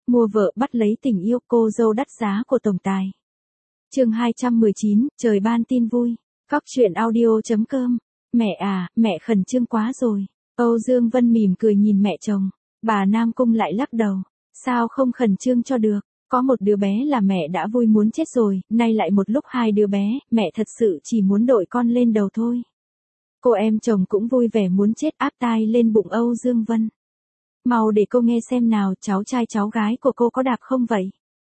Mua vợ bắt lấy tình yêu, cô dâu đắt giá của tổng tài. Chương 219, trời ban tin vui. Cóc truyện audio.com. Mẹ à, mẹ khẩn trương quá rồi. Âu Dương Vân mỉm cười nhìn mẹ chồng. Bà Nam Cung lại lắc đầu. Sao không khẩn trương cho được? Có một đứa bé là mẹ đã vui muốn chết rồi, nay lại một lúc hai đứa bé, mẹ thật sự chỉ muốn đội con lên đầu thôi. Cô em chồng cũng vui vẻ muốn chết, áp tai lên bụng Âu Dương Vân. Mau để cô nghe xem nào, cháu trai cháu gái của cô có đạp không vậy?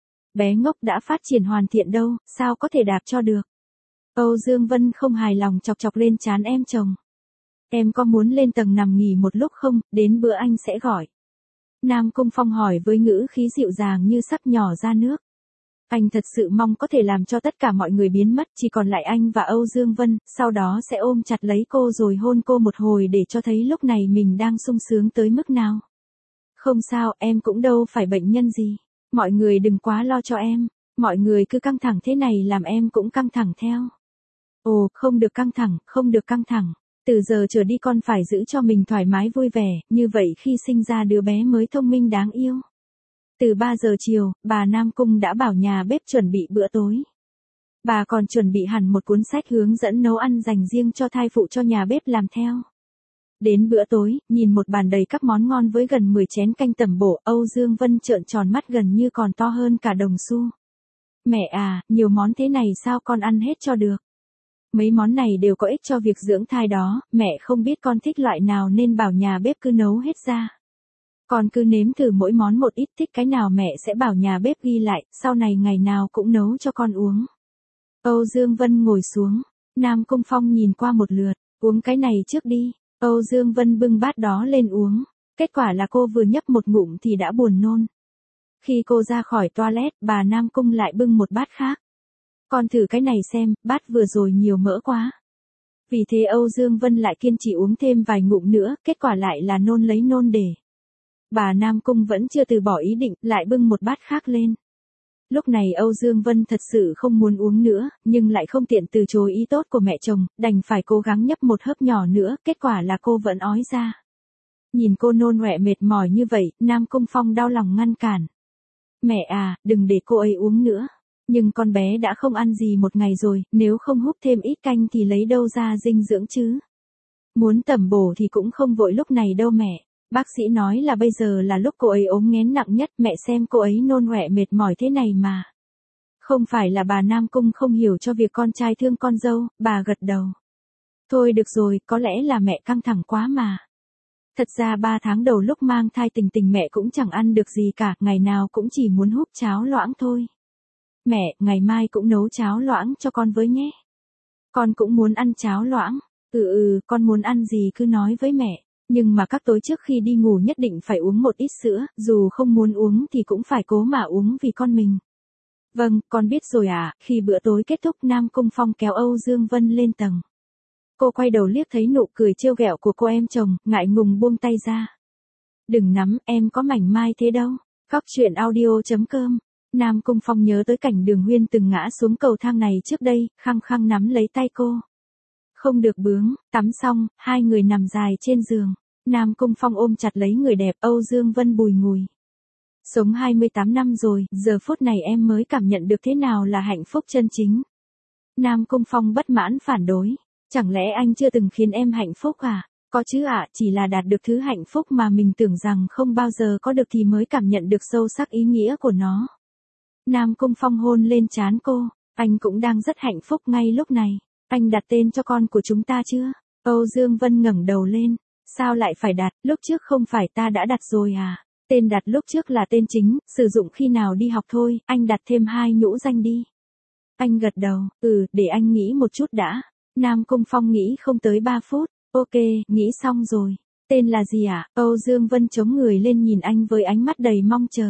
Bé ngốc đã phát triển hoàn thiện đâu, sao có thể đạp cho được? Âu Dương Vân không hài lòng chọc chọc lên trán em chồng. Em có muốn lên tầng nằm nghỉ một lúc không, đến bữa anh sẽ gọi. Nam Cung Phong hỏi với ngữ khí dịu dàng như sắc nhỏ ra nước. Anh thật sự mong có thể làm cho tất cả mọi người biến mất, chỉ còn lại anh và Âu Dương Vân, sau đó sẽ ôm chặt lấy cô rồi hôn cô một hồi để cho thấy lúc này mình đang sung sướng tới mức nào. Không sao, em cũng đâu phải bệnh nhân gì. Mọi người đừng quá lo cho em. Mọi người cứ căng thẳng thế này làm em cũng căng thẳng theo. Ồ, không được căng thẳng, không được căng thẳng. Từ giờ trở đi con phải giữ cho mình thoải mái vui vẻ, như vậy khi sinh ra đứa bé mới thông minh đáng yêu. Từ 3 giờ chiều, bà Nam Cung đã bảo nhà bếp chuẩn bị bữa tối. Bà còn chuẩn bị hẳn một cuốn sách hướng dẫn nấu ăn dành riêng cho thai phụ cho nhà bếp làm theo. Đến bữa tối, nhìn một bàn đầy các món ngon với gần 10 chén canh tẩm bổ, Âu Dương Vân trợn tròn mắt gần như còn to hơn cả đồng xu. Mẹ à, nhiều món thế này sao con ăn hết cho được? Mấy món này đều có ích cho việc dưỡng thai đó, mẹ không biết con thích loại nào nên bảo nhà bếp cứ nấu hết ra. Con cứ nếm thử mỗi món một ít, thích cái nào mẹ sẽ bảo nhà bếp ghi lại, sau này ngày nào cũng nấu cho con uống. Âu Dương Vân ngồi xuống, Nam Cung Phong nhìn qua một lượt, uống cái này trước đi. Âu Dương Vân bưng bát đó lên uống, kết quả là cô vừa nhấp một ngụm thì đã buồn nôn. Khi cô ra khỏi toilet, bà Nam Cung lại bưng một bát khác. Con thử cái này xem, bát vừa rồi nhiều mỡ quá. Vì thế Âu Dương Vân lại kiên trì uống thêm vài ngụm nữa, kết quả lại là nôn lấy nôn để. Bà Nam Cung vẫn chưa từ bỏ ý định, lại bưng một bát khác lên. Lúc này Âu Dương Vân thật sự không muốn uống nữa, nhưng lại không tiện từ chối ý tốt của mẹ chồng, đành phải cố gắng nhấp một hớp nhỏ nữa, kết quả là cô vẫn ói ra. Nhìn cô nôn ọe mệt mỏi như vậy, Nam Cung Phong đau lòng ngăn cản. Mẹ à, đừng để cô ấy uống nữa. Nhưng con bé đã không ăn gì một ngày rồi, nếu không húp thêm ít canh thì lấy đâu ra dinh dưỡng chứ. Muốn tẩm bổ thì cũng không vội lúc này đâu mẹ. Bác sĩ nói là bây giờ là lúc cô ấy ốm nghén nặng nhất, mẹ xem cô ấy nôn ọe mệt mỏi thế này mà. Không phải là bà Nam Cung không hiểu cho việc con trai thương con dâu, bà gật đầu. Thôi được rồi, có lẽ là mẹ căng thẳng quá mà. Thật ra 3 tháng đầu lúc mang thai Tình Tình mẹ cũng chẳng ăn được gì cả, ngày nào cũng chỉ muốn húp cháo loãng thôi. Mẹ, ngày mai cũng nấu cháo loãng cho con với nhé. Con cũng muốn ăn cháo loãng. Con muốn ăn gì cứ nói với mẹ. Nhưng mà các tối trước khi đi ngủ nhất định phải uống một ít sữa, dù không muốn uống thì cũng phải cố mà uống vì con mình. Vâng, con biết rồi ạ. Khi bữa tối kết thúc, Nam Cung Phong kéo Âu Dương Vân lên tầng. Cô quay đầu liếc thấy nụ cười trêu ghẹo của cô em chồng, ngại ngùng buông tay ra. Đừng nắm, em có mảnh mai thế đâu. Cóc truyện audio.com. Nam Cung Phong nhớ tới cảnh Đường Huyên từng ngã xuống cầu thang này trước đây, khăng khăng nắm lấy tay cô. Không được bướng, tắm xong, hai người nằm dài trên giường. Nam Cung Phong ôm chặt lấy người đẹp, Âu Dương Vân bùi ngùi. Sống 28 năm rồi, giờ phút này em mới cảm nhận được thế nào là hạnh phúc chân chính. Nam Cung Phong bất mãn phản đối. Chẳng lẽ anh chưa từng khiến em hạnh phúc à? Có chứ ạ, chỉ là đạt được thứ hạnh phúc mà mình tưởng rằng không bao giờ có được thì mới cảm nhận được sâu sắc ý nghĩa của nó. Nam Cung Phong hôn lên trán cô, anh cũng đang rất hạnh phúc ngay lúc này. Anh đặt tên cho con của chúng ta chưa? Âu Dương Vân ngẩng đầu lên. Sao lại phải đặt, lúc trước không phải ta đã đặt rồi à? Tên đặt lúc trước là tên chính, sử dụng khi nào đi học thôi, anh đặt thêm 2 nhũ danh đi. Anh gật đầu, để anh nghĩ một chút đã. Nam Cung Phong nghĩ không tới 3 phút, ok, nghĩ xong rồi. Tên là gì ạ? Âu Dương Vân chống người lên nhìn anh với ánh mắt đầy mong chờ.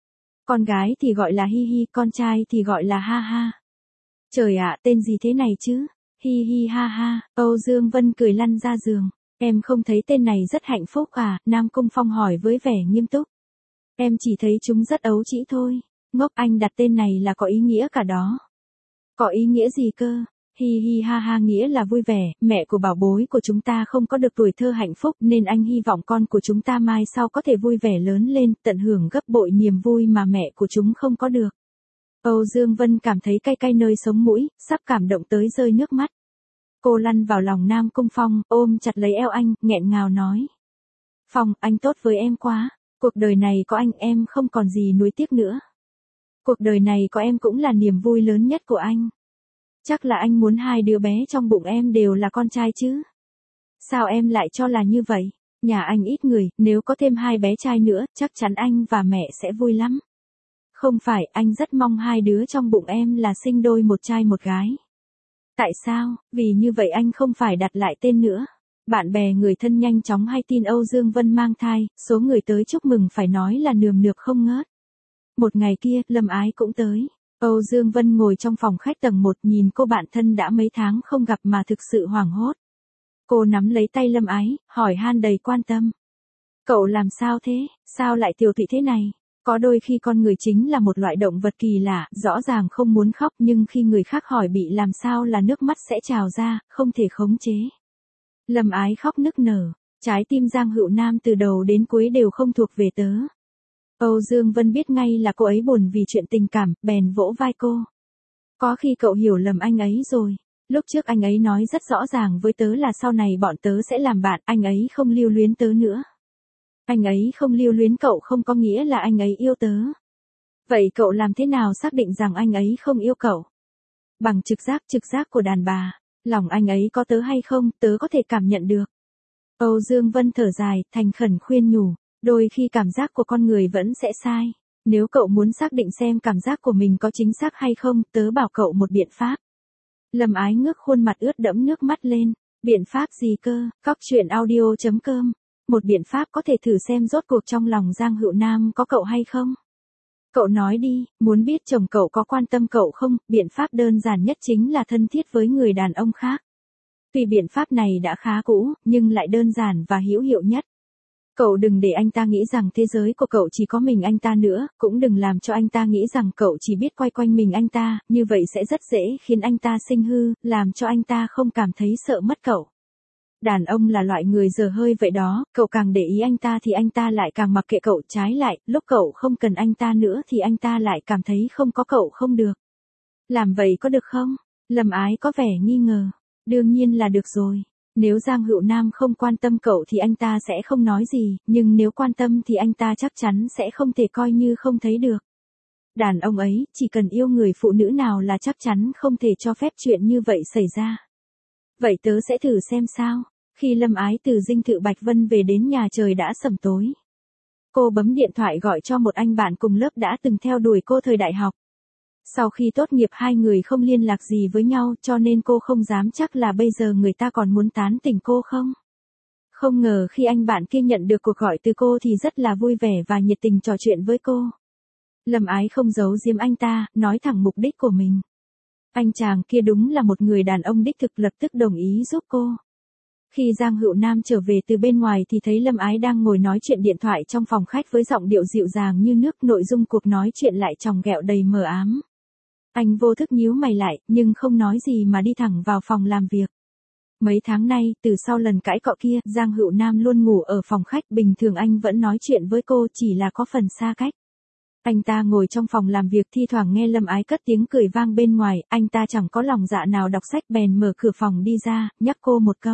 Con gái thì gọi là Hi Hi, con trai thì gọi là Ha Ha. Trời ạ, tên gì thế này chứ? Hi Hi Ha Ha, Âu Dương Vân cười lăn ra giường. Em không thấy tên này rất hạnh phúc à? Nam Cung Phong hỏi với vẻ nghiêm túc. Em chỉ thấy chúng rất ấu trĩ thôi. Ngốc, anh đặt tên này là có ý nghĩa cả đó. Có ý nghĩa gì cơ? Hi hi ha ha nghĩa là vui vẻ, mẹ của bảo bối của chúng ta không có được tuổi thơ hạnh phúc nên anh hy vọng con của chúng ta mai sau có thể vui vẻ lớn lên, tận hưởng gấp bội niềm vui mà mẹ của chúng không có được. Âu Dương Vân cảm thấy cay cay nơi sống mũi, sắp cảm động tới rơi nước mắt. Cô lăn vào lòng Nam Cung Phong, ôm chặt lấy eo anh, nghẹn ngào nói. Phong, anh tốt với em quá, cuộc đời này có anh em không còn gì nuối tiếc nữa. Cuộc đời này có em cũng là niềm vui lớn nhất của anh. Chắc là anh muốn hai đứa bé trong bụng em đều là con trai chứ. Sao em lại cho là như vậy? Nhà anh ít người, nếu có thêm hai bé trai nữa, chắc chắn anh và mẹ sẽ vui lắm. Không phải, anh rất mong hai đứa trong bụng em là sinh đôi một trai một gái. Tại sao? Vì như vậy anh không phải đặt lại tên nữa. Bạn bè người thân nhanh chóng hay tin Âu Dương Vân mang thai, số người tới chúc mừng phải nói là nườm nượp không ngớt. Một ngày kia, Lâm Ái cũng tới. Âu Dương Vân ngồi trong phòng khách tầng 1 nhìn cô bạn thân đã mấy tháng không gặp mà thực sự hoảng hốt. Cô nắm lấy tay Lâm Ái, hỏi han đầy quan tâm. Cậu làm sao thế, sao lại tiều tụy thế này? Có đôi khi con người chính là một loại động vật kỳ lạ, rõ ràng không muốn khóc nhưng khi người khác hỏi bị làm sao là nước mắt sẽ trào ra, không thể khống chế. Lâm Ái khóc nức nở, trái tim Giang Hữu Nam từ đầu đến cuối đều không thuộc về tớ. Âu Dương Vân biết ngay là cô ấy buồn vì chuyện tình cảm, bèn vỗ vai cô. Có khi cậu hiểu lầm anh ấy rồi. Lúc trước anh ấy nói rất rõ ràng với tớ là sau này bọn tớ sẽ làm bạn, anh ấy không lưu luyến tớ nữa. Anh ấy không lưu luyến cậu không có nghĩa là anh ấy yêu tớ. Vậy cậu làm thế nào xác định rằng anh ấy không yêu cậu? Bằng trực giác của đàn bà. Lòng anh ấy có tớ hay không, tớ có thể cảm nhận được. Âu Dương Vân thở dài, thành khẩn khuyên nhủ. Đôi khi cảm giác của con người vẫn sẽ sai. Nếu cậu muốn xác định xem cảm giác của mình có chính xác hay không, tớ bảo cậu một biện pháp. Lâm Ái ngước khuôn mặt ướt đẫm nước mắt lên. Biện pháp gì cơ? Coctruyện.audio.com. Một biện pháp có thể thử xem rốt cuộc trong lòng Giang Hữu Nam có cậu hay không? Cậu nói đi, muốn biết chồng cậu có quan tâm cậu không? Biện pháp đơn giản nhất chính là thân thiết với người đàn ông khác. Tuy biện pháp này đã khá cũ, nhưng lại đơn giản và hữu hiệu nhất. Cậu đừng để anh ta nghĩ rằng thế giới của cậu chỉ có mình anh ta nữa, cũng đừng làm cho anh ta nghĩ rằng cậu chỉ biết quay quanh mình anh ta, như vậy sẽ rất dễ khiến anh ta sinh hư, làm cho anh ta không cảm thấy sợ mất cậu. Đàn ông là loại người dở hơi vậy đó, cậu càng để ý anh ta thì anh ta lại càng mặc kệ cậu, trái lại, lúc cậu không cần anh ta nữa thì anh ta lại cảm thấy không có cậu không được. Làm vậy có được không? Lâm Ái có vẻ nghi ngờ. Đương nhiên là được rồi. Nếu Giang Hữu Nam không quan tâm cậu thì anh ta sẽ không nói gì, nhưng nếu quan tâm thì anh ta chắc chắn sẽ không thể coi như không thấy được. Đàn ông ấy, chỉ cần yêu người phụ nữ nào là chắc chắn không thể cho phép chuyện như vậy xảy ra. Vậy tớ sẽ thử xem sao. Khi Lâm Ái từ dinh thự Bạch Vân về đến nhà trời đã sẩm tối. Cô bấm điện thoại gọi cho một anh bạn cùng lớp đã từng theo đuổi cô thời đại học. Sau khi tốt nghiệp hai người không liên lạc gì với nhau cho nên cô không dám chắc là bây giờ người ta còn muốn tán tỉnh cô không. Không ngờ khi anh bạn kia nhận được cuộc gọi từ cô thì rất là vui vẻ và nhiệt tình trò chuyện với cô. Lâm Ái không giấu giếm anh ta, nói thẳng mục đích của mình. Anh chàng kia đúng là một người đàn ông đích thực, lập tức đồng ý giúp cô. Khi Giang Hữu Nam trở về từ bên ngoài thì thấy Lâm Ái đang ngồi nói chuyện điện thoại trong phòng khách với giọng điệu dịu dàng như nước, nội dung cuộc nói chuyện lại tròng ghẹo đầy mờ ám. Anh vô thức nhíu mày lại, nhưng không nói gì mà đi thẳng vào phòng làm việc. Mấy tháng nay, từ sau lần cãi cọ kia, Giang Hữu Nam luôn ngủ ở phòng khách, bình thường anh vẫn nói chuyện với cô, chỉ là có phần xa cách. Anh ta ngồi trong phòng làm việc thi thoảng nghe Lâm Ái cất tiếng cười vang bên ngoài, anh ta chẳng có lòng dạ nào đọc sách bèn mở cửa phòng đi ra, nhắc cô một câu.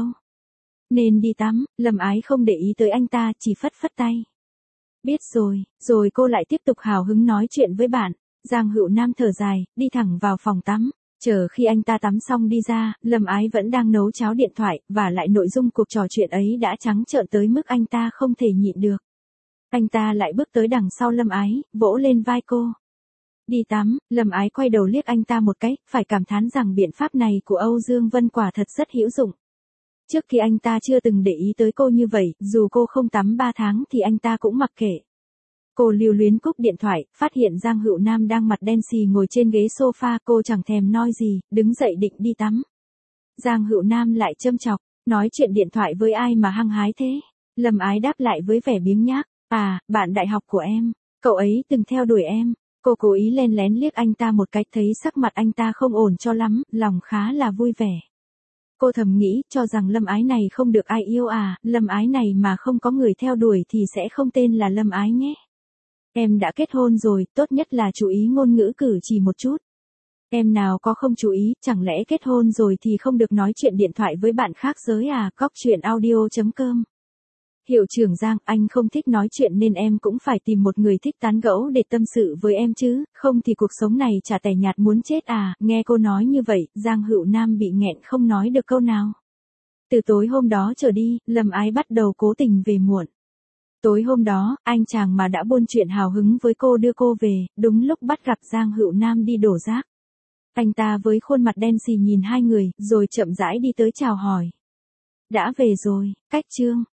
Nên đi tắm, Lâm Ái không để ý tới anh ta, chỉ phất phất tay. Biết rồi cô lại tiếp tục hào hứng nói chuyện với bạn. Giang Hữu Nam thở dài, đi thẳng vào phòng tắm. Chờ khi anh ta tắm xong đi ra, Lâm Ái vẫn đang nấu cháo điện thoại, và lại nội dung cuộc trò chuyện ấy đã trắng trợn tới mức anh ta không thể nhịn được. Anh ta lại bước tới đằng sau Lâm Ái, vỗ lên vai cô. Đi tắm, Lâm Ái quay đầu liếc anh ta một cái, phải cảm thán rằng biện pháp này của Âu Dương Vân quả thật rất hữu dụng. Trước khi anh ta chưa từng để ý tới cô như vậy, dù cô không tắm 3 tháng thì anh ta cũng mặc kệ. Cô lưu luyến cúp điện thoại, phát hiện Giang Hữu Nam đang mặt đen xì ngồi trên ghế sofa, cô chẳng thèm nói gì, đứng dậy định đi tắm. Giang Hữu Nam lại châm chọc, nói chuyện điện thoại với ai mà hăng hái thế? Lâm Ái đáp lại với vẻ biếng nhác, à, bạn đại học của em, cậu ấy từng theo đuổi em. Cô cố ý len lén liếc anh ta một cái, thấy sắc mặt anh ta không ổn cho lắm, lòng khá là vui vẻ. Cô thầm nghĩ, cho rằng Lâm Ái này không được ai yêu à, Lâm Ái này mà không có người theo đuổi thì sẽ không tên là Lâm Ái nhé. Em đã kết hôn rồi, tốt nhất là chú ý ngôn ngữ cử chỉ một chút. Em nào có không chú ý, chẳng lẽ kết hôn rồi thì không được nói chuyện điện thoại với bạn khác giới à, coctruyện.audio.com. Hiệu trưởng Giang, anh không thích nói chuyện nên em cũng phải tìm một người thích tán gẫu để tâm sự với em chứ, không thì cuộc sống này chả tẻ nhạt muốn chết à, nghe cô nói như vậy, Giang Hữu Nam bị nghẹn không nói được câu nào. Từ tối hôm đó trở đi, Lâm Ái bắt đầu cố tình về muộn. Tối hôm đó, anh chàng mà đã buôn chuyện hào hứng với cô đưa cô về, đúng lúc bắt gặp Giang Hữu Nam đi đổ rác. Anh ta với khuôn mặt đen xì nhìn hai người, rồi chậm rãi đi tới chào hỏi. Đã về rồi, cách chương.